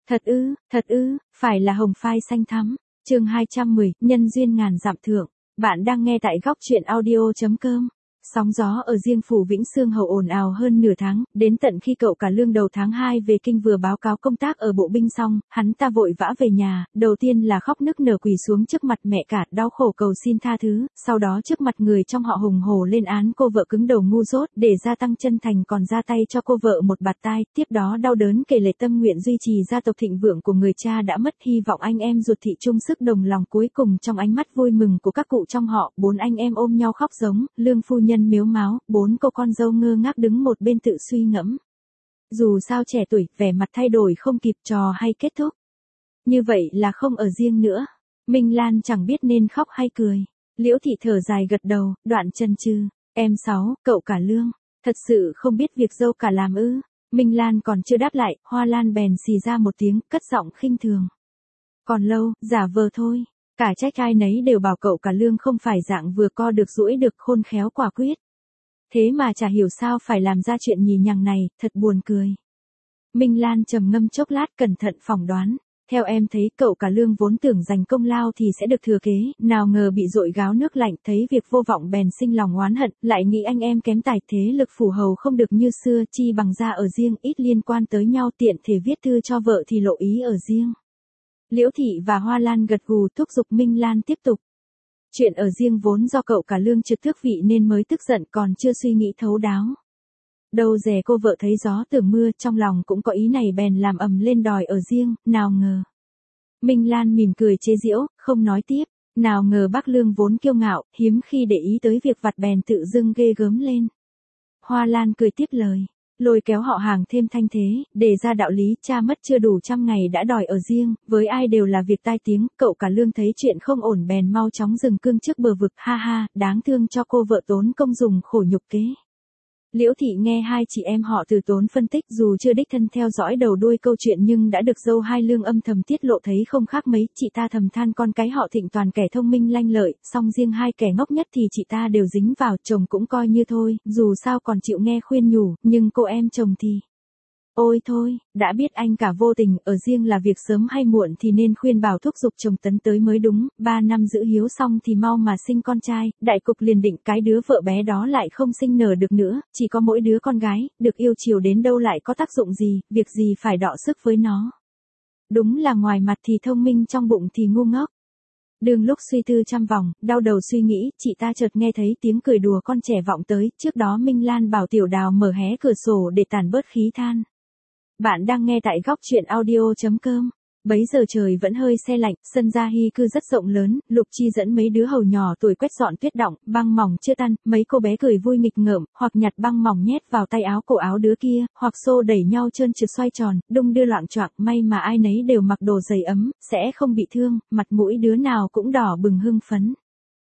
Thật ư, phải là hồng phai xanh thắm. Chương 210, nhân duyên ngàn dặm thượng. Bạn đang nghe tại góc truyện audio.com. Sóng gió ở riêng phủ Vĩnh Sương Hầu ồn ào hơn nửa tháng, đến tận khi cậu cả Lương đầu tháng 2 về kinh vừa báo cáo công tác ở bộ binh xong, hắn ta vội vã về nhà, đầu tiên là khóc nức nở quỳ xuống trước mặt mẹ cả, đau khổ cầu xin tha thứ, sau đó trước mặt người trong họ hùng hổ lên án cô vợ cứng đầu ngu dốt, để gia tăng chân thành còn ra tay cho cô vợ một bạt tai, tiếp đó đau đớn kể lể tâm nguyện duy trì gia tộc thịnh vượng của người cha đã mất, hy vọng anh em ruột thị chung sức đồng lòng. Cuối cùng trong ánh mắt vui mừng của các cụ trong họ, 4 anh em ôm nhau khóc giống, Lương phu nhân mếu máo, 4 cô con dâu ngơ ngác đứng một bên tự suy ngẫm. Dù sao trẻ tuổi, vẻ mặt thay đổi không kịp, trò hay kết thúc. Như vậy là không ở riêng nữa. Minh Lan chẳng biết nên khóc hay cười. Liễu thị thở dài gật đầu, đoạn chần chừ. Em Sáu, cậu cả Lương, thật sự không biết việc dâu cả làm ư? Minh Lan còn chưa đáp lại, Hoa Lan bèn xì ra một tiếng, cất giọng khinh thường. Còn lâu, giả vờ thôi. Cả trách ai nấy đều bảo cậu cả Lương không phải dạng vừa co được duỗi được, khôn khéo quả quyết. Thế mà chả hiểu sao phải làm ra chuyện nhì nhằng này, thật buồn cười. Minh Lan trầm ngâm chốc lát cẩn thận phỏng đoán. Theo em thấy cậu cả Lương vốn tưởng giành công lao thì sẽ được thừa kế, nào ngờ bị dội gáo nước lạnh, thấy việc vô vọng bèn sinh lòng oán hận, lại nghĩ anh em kém tài, thế lực phủ hầu không được như xưa, chi bằng ra ở riêng, ít liên quan tới nhau, tiện thể viết thư cho vợ thì lộ ý ở riêng. Liễu thị và Hoa Lan gật gù thúc giục Minh Lan tiếp tục. Chuyện ở riêng vốn do cậu cả Lương trực tước vị nên mới tức giận, còn chưa suy nghĩ thấu đáo. Đâu dè cô vợ thấy gió tưởng mưa, trong lòng cũng có ý này bèn làm ầm lên đòi ở riêng, nào ngờ. Minh Lan mỉm cười chế giễu, không nói tiếp, nào ngờ bác Lương vốn kiêu ngạo, hiếm khi để ý tới việc vặt bèn tự dưng ghê gớm lên. Hoa Lan cười tiếp lời, lôi kéo họ hàng thêm thanh thế, để ra đạo lý cha mất chưa đủ 100 ngày đã đòi ở riêng, với ai đều là việc tai tiếng, cậu cả Lương thấy chuyện không ổn bèn mau chóng dừng cương trước bờ vực, ha ha, đáng thương cho cô vợ tốn công dùng khổ nhục kế. Liễu thị nghe hai chị em họ từ tốn phân tích, dù chưa đích thân theo dõi đầu đuôi câu chuyện nhưng đã được dâu hai Lương âm thầm tiết lộ thấy không khác mấy, chị ta thầm than con cái họ Thịnh toàn kẻ thông minh lanh lợi, song riêng hai kẻ ngốc nhất thì chị ta đều dính vào, chồng cũng coi như thôi, dù sao còn chịu nghe khuyên nhủ, nhưng cô em chồng thì... Ôi thôi, đã biết anh cả vô tình, ở riêng là việc sớm hay muộn thì nên khuyên bảo thúc giục chồng tấn tới mới đúng, 3 năm giữ hiếu xong thì mau mà sinh con trai, đại cục liền định cái đứa vợ bé đó lại không sinh nở được nữa, chỉ có mỗi đứa con gái, được yêu chiều đến đâu lại có tác dụng gì, việc gì phải đọ sức với nó. Đúng là ngoài mặt thì thông minh trong bụng thì ngu ngốc. Đường lúc suy tư trăm vòng, đau đầu suy nghĩ, chị ta chợt nghe thấy tiếng cười đùa con trẻ vọng tới, trước đó Minh Lan bảo Tiểu Đào mở hé cửa sổ để tản bớt khí than. Bạn đang nghe tại góc truyện audio.com. Bấy giờ trời vẫn hơi se lạnh, sân gia hy cư rất rộng lớn, Lục Chi dẫn mấy đứa hầu nhỏ tuổi quét dọn tuyết đọng, băng mỏng chưa tan, mấy cô bé cười vui nghịch ngợm, hoặc nhặt băng mỏng nhét vào tay áo cổ áo đứa kia, hoặc xô đẩy nhau trơn trượt xoay tròn, đung đưa loạng choạng, may mà ai nấy đều mặc đồ giày ấm, sẽ không bị thương, mặt mũi đứa nào cũng đỏ bừng hưng phấn.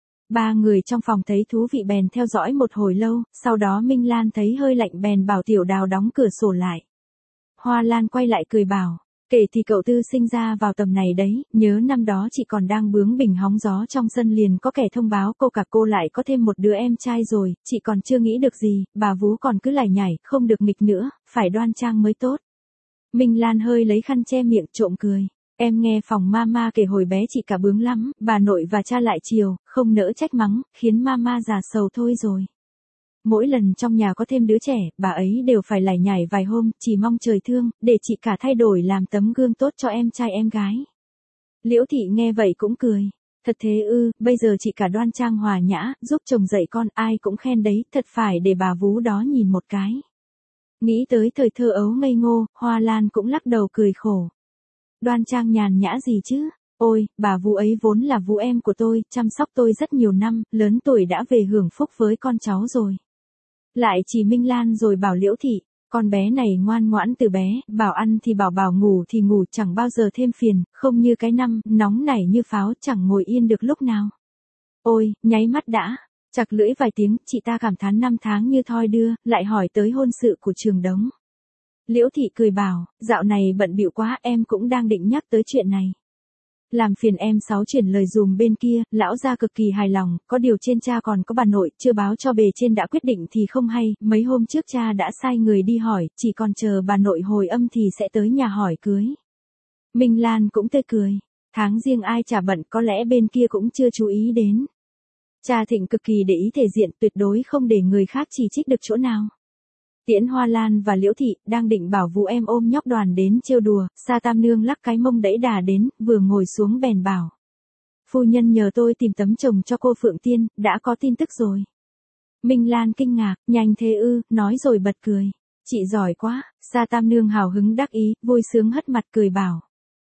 3 người trong phòng thấy thú vị bèn theo dõi một hồi lâu, sau đó Minh Lan thấy hơi lạnh bèn bảo Tiểu Đào đóng cửa sổ lại. Hoa Lan quay lại cười bảo, kể thì cậu Tư sinh ra vào tầm này đấy, nhớ năm đó chị còn đang bướng bỉnh hóng gió trong sân liền có kẻ thông báo cô cả cô lại có thêm một đứa em trai rồi, chị còn chưa nghĩ được gì, bà vú còn cứ lải nhải, không được nghịch nữa, phải đoan trang mới tốt. Minh Lan hơi lấy khăn che miệng trộm cười, em nghe phòng mama kể hồi bé chị cả bướng lắm, bà nội và cha lại chiều, không nỡ trách mắng, khiến mama già sầu thôi rồi. Mỗi lần trong nhà có thêm đứa trẻ, bà ấy đều phải lải nhải vài hôm, chỉ mong trời thương, để chị cả thay đổi làm tấm gương tốt cho em trai em gái. Liễu thị nghe vậy cũng cười. Thật thế ư, bây giờ chị cả đoan trang hòa nhã, giúp chồng dạy con, ai cũng khen đấy, thật phải để bà vú đó nhìn một cái. Nghĩ tới thời thơ ấu ngây ngô, Hoa Lan cũng lắc đầu cười khổ. Đoan trang nhàn nhã gì chứ? Ôi, bà vú ấy vốn là vú em của tôi, chăm sóc tôi rất nhiều năm, lớn tuổi đã về hưởng phúc với con cháu rồi. Lại chỉ Minh Lan rồi bảo Liễu thị, con bé này ngoan ngoãn từ bé, bảo ăn thì bảo ngủ thì ngủ, chẳng bao giờ thêm phiền, không như cái năm, nóng nảy như pháo, chẳng ngồi yên được lúc nào. Ôi, nháy mắt đã, chặt lưỡi vài tiếng, chị ta cảm thán 5 tháng như thoi đưa, lại hỏi tới hôn sự của Trường Đống. Liễu thị cười bảo, dạo này bận bịu quá, em cũng đang định nhắc tới chuyện này. Làm phiền em Sáu chuyển lời dùm bên kia, lão gia cực kỳ hài lòng, có điều trên cha còn có bà nội, chưa báo cho bề trên đã quyết định thì không hay, mấy hôm trước cha đã sai người đi hỏi, chỉ còn chờ bà nội hồi âm thì sẽ tới nhà hỏi cưới. Minh Lan cũng tươi cười. Tháng riêng ai chả bận, có lẽ bên kia cũng chưa chú ý đến. Cha Thịnh cực kỳ để ý thể diện, tuyệt đối không để người khác chỉ trích được chỗ nào. Tiễn Hoa Lan và Liễu Thị đang định bảo Vũ em ôm nhóc Đoàn đến trêu đùa, Sa Tam Nương lắc cái mông đẩy đà đến, vừa ngồi xuống bèn bảo. Phu nhân nhờ tôi tìm tấm chồng cho cô Phượng Tiên, đã có tin tức rồi. Minh Lan kinh ngạc, nhanh thế ư, nói rồi bật cười. Chị giỏi quá, Sa Tam Nương hào hứng đắc ý, vui sướng hất mặt cười bảo.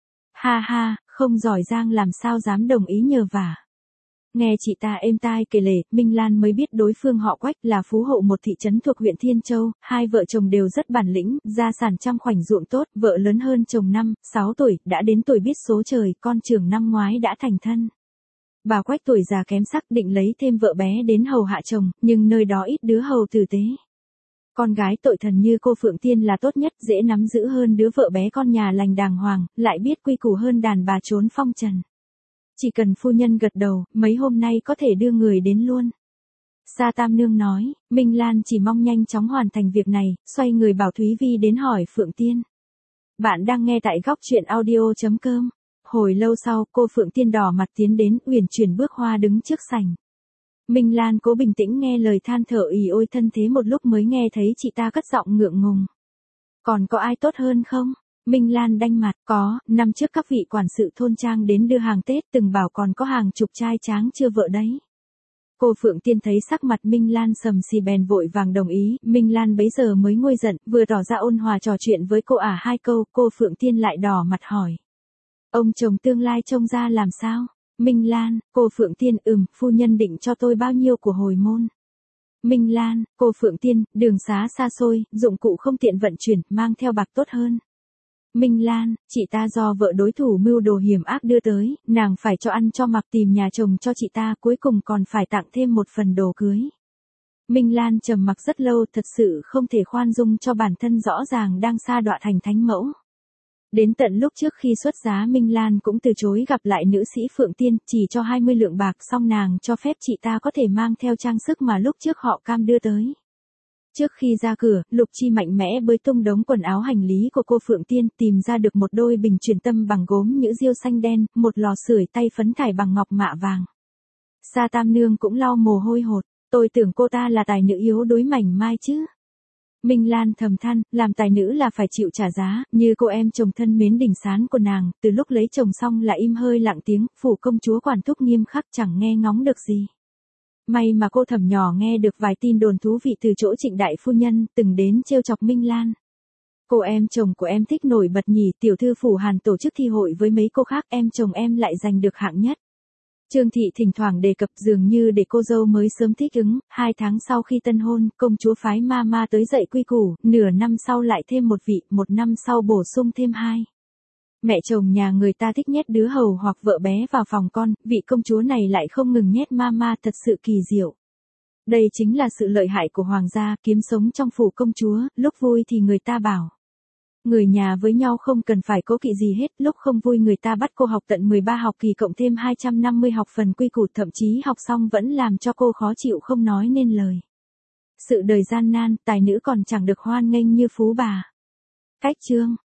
Ha ha, không giỏi giang làm sao dám đồng ý nhờ vả. Nghe chị ta êm tai kể lể, Minh Lan mới biết đối phương họ Quách là phú hộ một thị trấn thuộc huyện Thiên Châu, hai vợ chồng đều rất bản lĩnh, gia sản trăm khoảnh ruộng tốt, vợ lớn hơn chồng 5-6 tuổi, đã đến tuổi biết số trời, con trưởng năm ngoái đã thành thân. Bà Quách tuổi già kém sắc định lấy thêm vợ bé đến hầu hạ chồng, nhưng nơi đó ít đứa hầu tử tế. Con gái tội thần như cô Phượng Tiên là tốt nhất, dễ nắm giữ hơn đứa vợ bé con nhà lành đàng hoàng, lại biết quy củ hơn đàn bà trốn phong trần. Chỉ cần phu nhân gật đầu, mấy hôm nay có thể đưa người đến luôn. Sa Tam Nương nói, Minh Lan chỉ mong nhanh chóng hoàn thành việc này, xoay người bảo Thúy Vi đến hỏi Phượng Tiên. Bạn đang nghe tại góc truyện audio.com. Hồi lâu sau, cô Phượng Tiên đỏ mặt tiến đến, uyển chuyển bước hoa đứng trước sảnh. Minh Lan cố bình tĩnh nghe lời than thở ì ôi thân thế một lúc mới nghe thấy chị ta cất giọng ngượng ngùng. Còn có ai tốt hơn không? Minh Lan đanh mặt, có, năm trước các vị quản sự thôn trang đến đưa hàng Tết từng bảo còn có hàng chục trai tráng chưa vợ đấy. Cô Phượng Tiên thấy sắc mặt Minh Lan sầm xì bèn vội vàng đồng ý, Minh Lan bấy giờ mới nguôi giận, vừa tỏ ra ôn hòa trò chuyện với cô hai câu, cô Phượng Tiên lại đỏ mặt hỏi. Ông chồng tương lai trông ra làm sao? Minh Lan, cô Phượng Tiên phu nhân định cho tôi bao nhiêu của hồi môn? Minh Lan, cô Phượng Tiên, đường xá xa xôi, dụng cụ không tiện vận chuyển, mang theo bạc tốt hơn. Minh Lan, chị ta do vợ đối thủ mưu đồ hiểm ác đưa tới, nàng phải cho ăn cho mặc tìm nhà chồng cho chị ta, cuối cùng còn phải tặng thêm một phần đồ cưới. Minh Lan trầm mặc rất lâu, thật sự không thể khoan dung cho bản thân rõ ràng đang sa đọa thành thánh mẫu. Đến tận lúc trước khi xuất giá Minh Lan cũng từ chối gặp lại nữ sĩ Phượng Tiên, chỉ cho 20 lượng bạc xong nàng cho phép chị ta có thể mang theo trang sức mà lúc trước họ cam đưa tới. Trước khi ra cửa, Lục Chi mạnh mẽ bới tung đống quần áo hành lý của cô Phượng Tiên, tìm ra được một đôi bình truyền tâm bằng gốm nhũ diêu xanh đen, một lò sưởi tay phấn thải bằng ngọc mạ vàng. Sa Tam Nương cũng lau mồ hôi hột, tôi tưởng cô ta là tài nữ yếu đuối mảnh mai chứ. Minh Lan thầm than, làm tài nữ là phải chịu trả giá, như cô em chồng thân mến đỉnh sán của nàng, từ lúc lấy chồng xong là im hơi lặng tiếng, phủ công chúa quản thúc nghiêm khắc chẳng nghe ngóng được gì. May mà cô thẩm nhỏ nghe được vài tin đồn thú vị từ chỗ Trịnh đại phu nhân, từng đến trêu chọc Minh Lan. Cô em chồng của em thích nổi bật nhỉ, tiểu thư phủ Hàn tổ chức thi hội với mấy cô khác, em chồng em lại giành được hạng nhất. Trương Thị thỉnh thoảng đề cập dường như để cô dâu mới sớm thích ứng, 2 tháng sau khi tân hôn, công chúa phái ma tới dạy quy củ, nửa năm sau lại thêm một vị, 1 năm sau bổ sung thêm 2. Mẹ chồng nhà người ta thích nhét đứa hầu hoặc vợ bé vào phòng con, vị công chúa này lại không ngừng nhét ma thật sự kỳ diệu. Đây chính là sự lợi hại của hoàng gia, kiếm sống trong phủ công chúa, lúc vui thì người ta bảo. Người nhà với nhau không cần phải cố kỵ gì hết, lúc không vui người ta bắt cô học tận 13 học kỳ cộng thêm 250 học phần quy củ, thậm chí học xong vẫn làm cho cô khó chịu không nói nên lời. Sự đời gian nan, tài nữ còn chẳng được hoan nghênh như phú bà. Cách chương